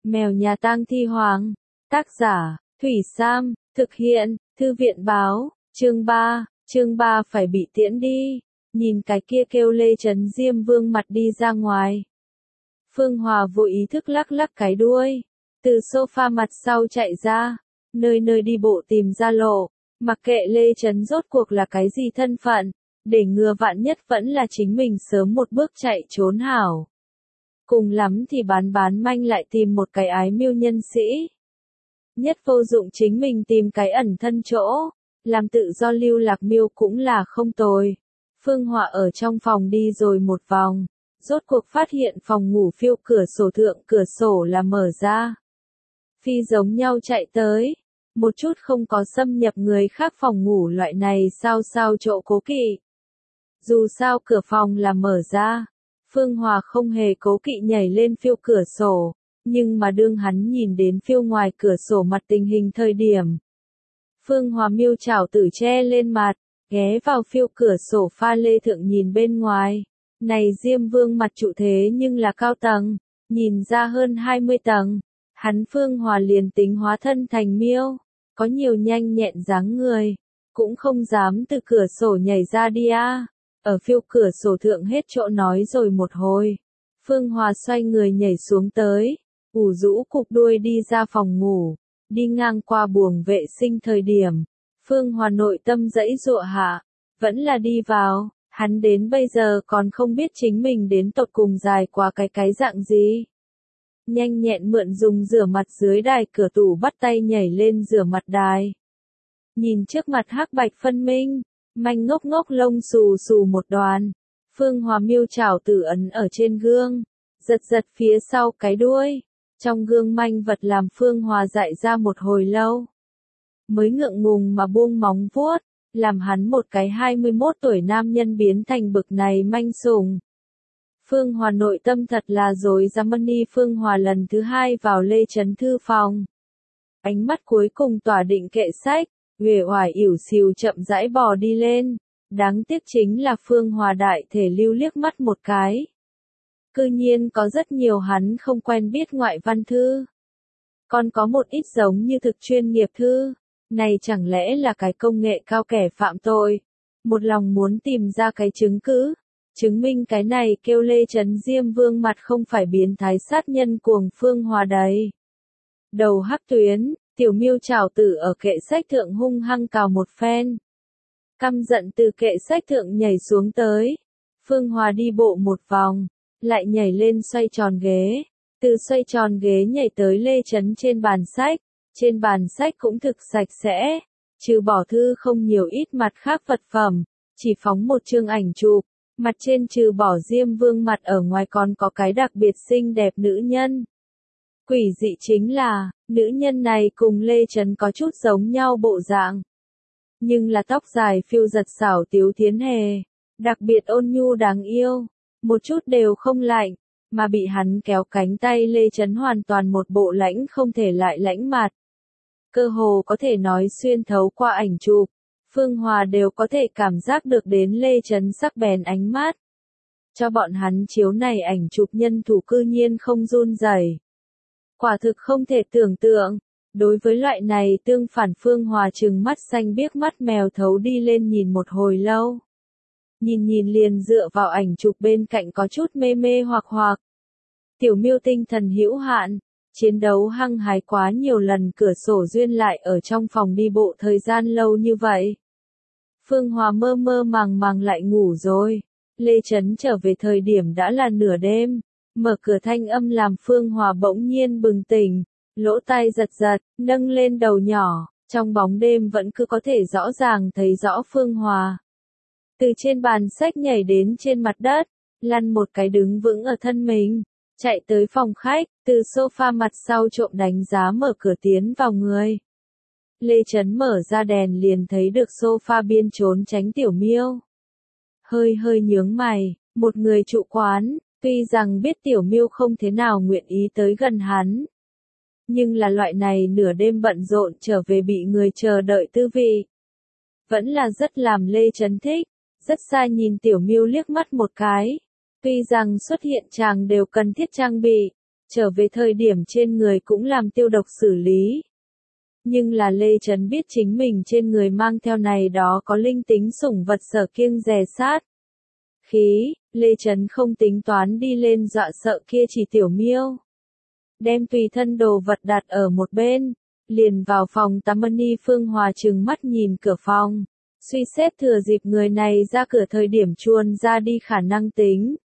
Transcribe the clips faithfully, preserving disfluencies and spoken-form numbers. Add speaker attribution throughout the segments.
Speaker 1: Mèo nhà tang thi hoàng. Tác giả, Thủy Sam, thực hiện, Thư viện báo, chương ba, chương ba phải bị tiễn đi. Nhìn cái kia kêu Lê Chấn Diêm Vương mặt đi ra ngoài. Phương Hòa vô ý thức lắc lắc cái đuôi, từ sofa mặt sau chạy ra, nơi nơi đi bộ tìm ra lộ, mặc kệ Lê Chấn rốt cuộc là cái gì thân phận, để ngừa vạn nhất vẫn là chính mình sớm một bước chạy trốn hảo. Cùng lắm thì bán bán manh lại tìm một cái ái miêu nhân sĩ. Nhất vô dụng chính mình tìm cái ẩn thân chỗ, làm tự do lưu lạc miêu cũng là không tồi. Phương Họa ở trong phòng đi rồi một vòng, rốt cuộc phát hiện phòng ngủ phiêu cửa sổ thượng cửa sổ là mở ra. Phi giống nhau chạy tới, một chút không có xâm nhập người khác phòng ngủ loại này sao sao chỗ cố kỵ. Dù sao cửa phòng là mở ra, Phương Hòa không hề cố kỵ nhảy lên phiêu cửa sổ, nhưng mà đương hắn nhìn đến phiêu ngoài cửa sổ mặt tình hình thời điểm. Phương Hòa miêu chảo tử che lên mặt, ghé vào phiêu cửa sổ pha lê thượng nhìn bên ngoài. Này Diêm Vương mặt trụ thế nhưng là cao tầng, nhìn ra hơn hai mươi tầng. Hắn Phương Hòa liền tính hóa thân thành miêu, có nhiều nhanh nhẹn dáng người, cũng không dám từ cửa sổ nhảy ra đi a. Ở phiêu cửa sổ thượng hết chỗ nói rồi một hồi. Phương Hòa xoay người nhảy xuống tới, ủ rũ cục đuôi đi ra phòng ngủ, đi ngang qua buồng vệ sinh thời điểm. Phương Hòa nội tâm dãy dụa hạ, vẫn là đi vào, hắn đến bây giờ còn không biết chính mình đến tột cùng dài qua cái cái dạng gì. Nhanh nhẹn mượn dùng rửa mặt dưới đài cửa tủ bắt tay nhảy lên rửa mặt đài. Nhìn trước mặt hắc bạch phân minh, manh ngốc ngốc lông xù xù một đoàn. Phương Hòa miêu chảo tử ấn ở trên gương, giật giật phía sau cái đuôi. Trong gương manh vật làm Phương Hòa dại ra một hồi lâu. Mới ngượng ngùng mà buông móng vuốt, làm hắn một cái hai mươi mốt tuổi nam nhân biến thành bực này manh sùng. Phương Hòa nội tâm thật là dối dám mani. Phương Hòa lần thứ hai vào Lê Chấn thư phòng. Ánh mắt cuối cùng tỏa định kệ sách, uể oải ỉu xìu chậm rãi bò đi lên. Đáng tiếc chính là Phương Hòa đại thể lưu liếc mắt một cái. Cư nhiên có rất nhiều hắn không quen biết ngoại văn thư. Còn có một ít giống như thực chuyên nghiệp thư. Này chẳng lẽ là cái công nghệ cao kẻ phạm tội. Một lòng muốn tìm ra cái chứng cứ. Chứng minh cái này kêu Lê Chấn Diêm Vương mặt không phải biến thái sát nhân cuồng Phương Hòa đấy. Đầu hắc tuyến, tiểu miêu chảo tử ở kệ sách thượng hung hăng cào một phen. Căm giận từ kệ sách thượng nhảy xuống tới. Phương Hòa đi bộ một vòng, lại nhảy lên xoay tròn ghế. Từ xoay tròn ghế nhảy tới Lê Chấn trên bàn sách. Trên bàn sách cũng thực sạch sẽ, trừ bỏ thư không nhiều ít mặt khác vật phẩm, chỉ phóng một chương ảnh chụp. Mặt trên trừ bỏ Diêm Vương mặt ở ngoài còn có cái đặc biệt xinh đẹp nữ nhân. Quỷ dị chính là, nữ nhân này cùng Lê Chấn có chút giống nhau bộ dạng. Nhưng là tóc dài phiêu giật xảo tiếu thiến hề, đặc biệt ôn nhu đáng yêu, một chút đều không lạnh, mà bị hắn kéo cánh tay Lê Chấn hoàn toàn một bộ lãnh không thể lại lãnh mặt. Cơ hồ có thể nói xuyên thấu qua ảnh chụp. Phương Hòa đều có thể cảm giác được đến Lê Chấn sắc bén ánh mắt. Cho bọn hắn chiếu này ảnh chụp nhân thủ cư nhiên không run rẩy. Quả thực không thể tưởng tượng. Đối với loại này tương phản Phương Hòa trừng mắt xanh biếc mắt mèo thấu đi lên nhìn một hồi lâu. Nhìn nhìn liền dựa vào ảnh chụp bên cạnh có chút mê mê hoặc hoặc. Tiểu miêu tinh thần hữu hạn. Chiến đấu hăng hái quá nhiều lần cửa sổ duyên lại ở trong phòng đi bộ thời gian lâu như vậy. Phương Hòa mơ mơ màng màng lại ngủ rồi. Lê Chấn trở về thời điểm đã là nửa đêm. Mở cửa thanh âm làm Phương Hòa bỗng nhiên bừng tỉnh. Lỗ tai giật giật, nâng lên đầu nhỏ. Trong bóng đêm vẫn cứ có thể rõ ràng thấy rõ Phương Hòa. Từ trên bàn sách nhảy đến trên mặt đất. Lăn một cái đứng vững ở thân mình. Chạy tới phòng khách, từ sofa mặt sau trộm đánh giá mở cửa tiến vào người. Lê Chấn mở ra đèn liền thấy được sofa biên trốn tránh tiểu miêu. Hơi hơi nhướng mày, một người trụ quán, tuy rằng biết tiểu miêu không thế nào nguyện ý tới gần hắn. Nhưng là loại này nửa đêm bận rộn trở về bị người chờ đợi tư vị. Vẫn là rất làm Lê Chấn thích, rất xa nhìn tiểu miêu liếc mắt một cái. Tuy rằng xuất hiện chàng đều cần thiết trang bị, trở về thời điểm trên người cũng làm tiêu độc xử lý. Nhưng là Lê Trấn biết chính mình trên người mang theo này đó có linh tính sủng vật sở kiêng dè sát. Khí, Lê Trấn không tính toán đi lên dọa sợ kia chỉ tiểu miêu. Đem tùy thân đồ vật đặt ở một bên, liền vào phòng tắm. Ni Phương Hòa trừng mắt nhìn cửa phòng, suy xét thừa dịp người này ra cửa thời điểm chuồn ra đi khả năng tính.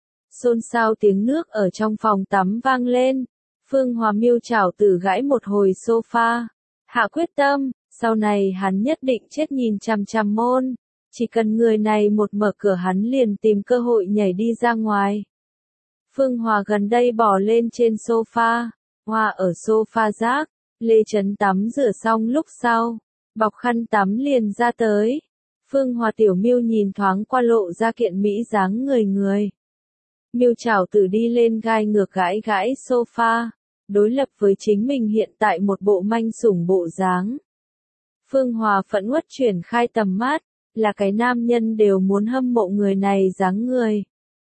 Speaker 1: Xôn xao tiếng nước ở trong phòng tắm vang lên, Phương Hòa miêu chảo tử gãi một hồi sofa, hạ quyết tâm, sau này hắn nhất định chết nhìn chằm chằm môn, chỉ cần người này một mở cửa hắn liền tìm cơ hội nhảy đi ra ngoài. Phương Hòa gần đây bò lên trên sofa, Hòa ở sofa rác, Lê Trấn tắm rửa xong lúc sau, bọc khăn tắm liền ra tới. Phương Hòa tiểu miêu nhìn thoáng qua lộ ra kiện mỹ dáng người người. Miêu chảo tử đi lên gai ngược gãi gãi sofa, đối lập với chính mình hiện tại một bộ manh sủng bộ dáng. Phương Hòa phẫn uất chuyển khai tầm mắt, là cái nam nhân đều muốn hâm mộ người này dáng người.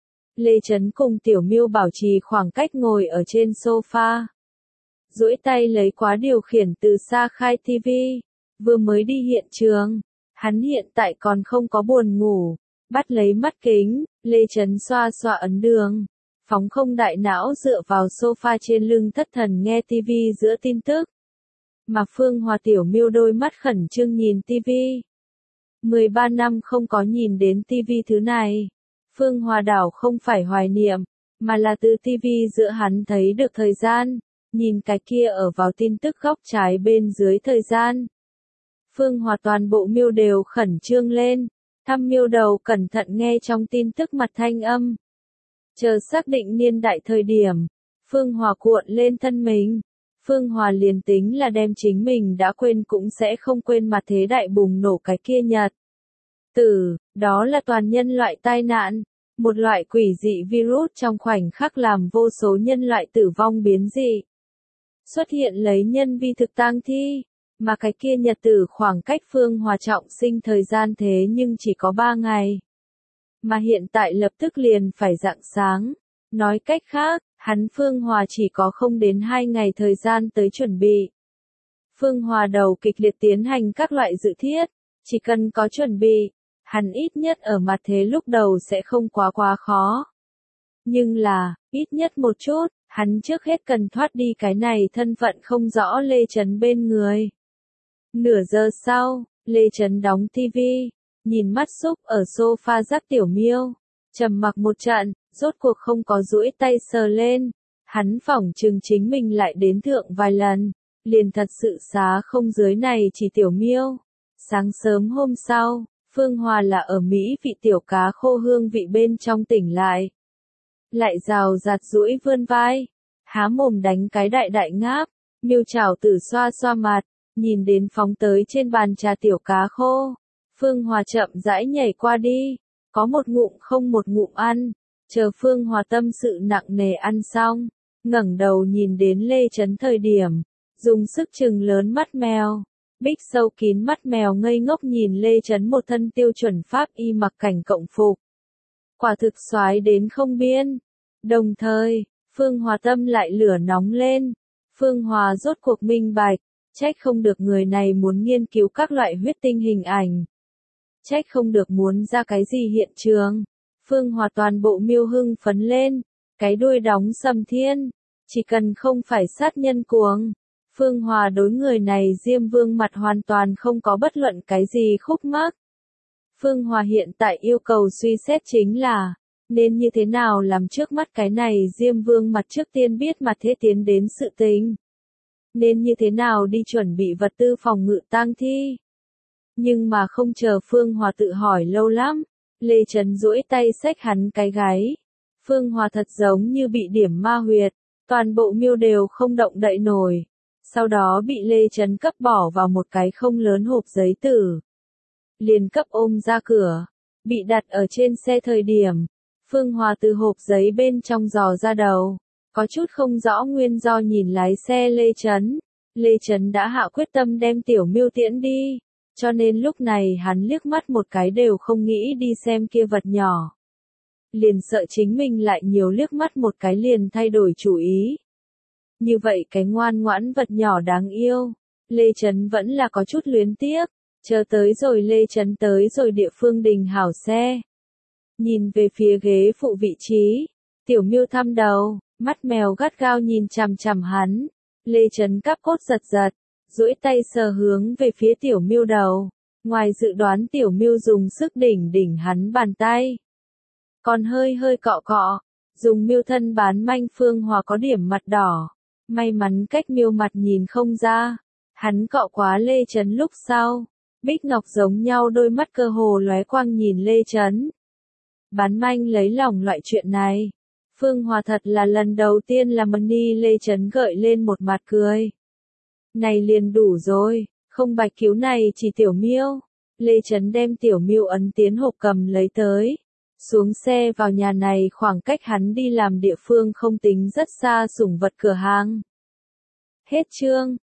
Speaker 1: Lê Trấn cùng tiểu miêu bảo trì khoảng cách ngồi ở trên sofa. Duỗi tay lấy khóa điều khiển từ xa khai tivi, vừa mới đi hiện trường, hắn hiện tại còn không có buồn ngủ, bắt lấy mắt kính, Lê Trấn xoa xoa ấn đường, phóng không đại não dựa vào sofa trên lưng thất thần nghe tivi giữa tin tức. Mà Phương Hòa tiểu miêu đôi mắt khẩn trương nhìn tivi. mười ba năm không có nhìn đến tivi thứ này. Phương Hòa đảo không phải hoài niệm, mà là từ tivi giữa hắn thấy được thời gian, nhìn cái kia ở vào tin tức góc trái bên dưới thời gian. Phương Hòa toàn bộ miêu đều khẩn trương lên, thăm miêu đầu cẩn thận nghe trong tin tức mặt thanh âm. Chờ xác định niên đại thời điểm, Phương Hòa cuộn lên thân mình. Phương Hòa liền tính là đem chính mình đã quên cũng sẽ không quên mặt thế đại bùng nổ cái kia nhật. Tử, đó là toàn nhân loại tai nạn, một loại quỷ dị virus trong khoảnh khắc làm vô số nhân loại tử vong biến dị. Xuất hiện lấy nhân vi thực tang thi, mà cái kia nhật tử khoảng cách Phương Hòa trọng sinh thời gian thế nhưng chỉ có ba ngày. Mà hiện tại lập tức liền phải rạng sáng, nói cách khác, hắn Phương Hòa chỉ có không đến hai ngày thời gian tới chuẩn bị. Phương Hòa đầu kịch liệt tiến hành các loại dự thiết, chỉ cần có chuẩn bị, hắn ít nhất ở mặt thế lúc đầu sẽ không quá quá khó. Nhưng là, ít nhất một chút, hắn trước hết cần thoát đi cái này thân phận không rõ Lê Trấn bên người. Nửa giờ sau, Lê Trấn đóng tivi, nhìn mắt xúc ở sofa rác tiểu miêu, trầm mặc một trận, rốt cuộc không có duỗi tay sờ lên, hắn phỏng chừng chính mình lại đến thượng vài lần, liền thật sự xá không dưới này chỉ tiểu miêu. Sáng sớm hôm sau, Phương Hòa là ở Mỹ vị tiểu cá khô hương vị bên trong tỉnh lại. Lại rào rạt duỗi vươn vai, há mồm đánh cái đại đại ngáp, miêu chảo tử xoa xoa mặt, nhìn đến phóng tới trên bàn trà tiểu cá khô. Phương Hòa chậm rãi nhảy qua đi, có một ngụm không một ngụm ăn, chờ Phương Hòa tâm sự nặng nề ăn xong, ngẩng đầu nhìn đến Lê Trấn thời điểm, dùng sức trừng lớn mắt mèo. Bích sâu kín mắt mèo ngây ngốc nhìn Lê Trấn một thân tiêu chuẩn pháp y mặc cảnh cộng phục. Quả thực soái đến không biên. Đồng thời, Phương Hòa tâm lại lửa nóng lên. Phương Hòa rốt cuộc minh bạch, trách không được người này muốn nghiên cứu các loại huyết tinh hình ảnh. Trách không được muốn ra cái gì hiện trường. Phương Hòa toàn bộ miêu hưng phấn lên, cái đuôi đóng sầm thiên, chỉ cần không phải sát nhân cuồng. Phương Hòa đối người này Diêm Vương mặt hoàn toàn không có bất luận cái gì khúc mắc. Phương Hòa hiện tại yêu cầu suy xét chính là, nên như thế nào làm trước mắt cái này Diêm Vương mặt trước tiên biết mặt thế tiến đến sự tình. Nên như thế nào đi chuẩn bị vật tư phòng ngự tang thi. Nhưng mà không chờ Phương Hòa tự hỏi lâu lắm, Lê Trấn duỗi tay xách hắn cái gáy. Phương Hòa thật giống như bị điểm ma huyệt, toàn bộ miêu đều không động đậy nổi. Sau đó bị Lê Trấn cấp bỏ vào một cái không lớn hộp giấy tử. Liền cấp ôm ra cửa, bị đặt ở trên xe thời điểm. Phương Hòa từ hộp giấy bên trong dò ra đầu, có chút không rõ nguyên do nhìn lái xe Lê Trấn. Lê Trấn đã hạ quyết tâm đem tiểu miêu tiễn đi, cho nên lúc này hắn liếc mắt một cái đều không nghĩ đi xem kia vật nhỏ. liền sợ chính mình lại nhiều liếc mắt một cái liền thay đổi chủ ý. Như vậy cái ngoan ngoãn vật nhỏ đáng yêu, Lê Trấn vẫn là có chút luyến tiếc, chờ tới rồi Lê Trấn tới rồi địa phương đình hảo xe. Nhìn về phía ghế phụ vị trí, Tiểu Miêu thăm đầu, mắt mèo gắt gao nhìn chằm chằm hắn, Lê Trấn cắp cốt giật giật, duỗi tay sờ hướng về phía Tiểu Miêu đầu, ngoài dự đoán Tiểu Miêu dùng sức đỉnh đỉnh hắn bàn tay. Còn hơi hơi cọ cọ, dùng Miêu thân bán manh Phương Hòa có điểm mặt đỏ, may mắn cách Miêu mặt nhìn không ra, hắn cọ quá Lê Trấn lúc sau, Bích Ngọc giống nhau đôi mắt cơ hồ lóe quang nhìn Lê Trấn. Bán manh lấy lòng loại chuyện này, Phương Hòa thật là lần đầu tiên làm ơn đi Lê Trấn gợi lên một mặt cười. Này liền đủ rồi, không bạch cứu này chỉ Tiểu Miêu. Lê Trấn đem Tiểu Miêu ấn tiến hộp cầm lấy tới. Xuống xe vào nhà này khoảng cách hắn đi làm địa phương không tính rất xa sủng vật cửa hàng. Hết chương.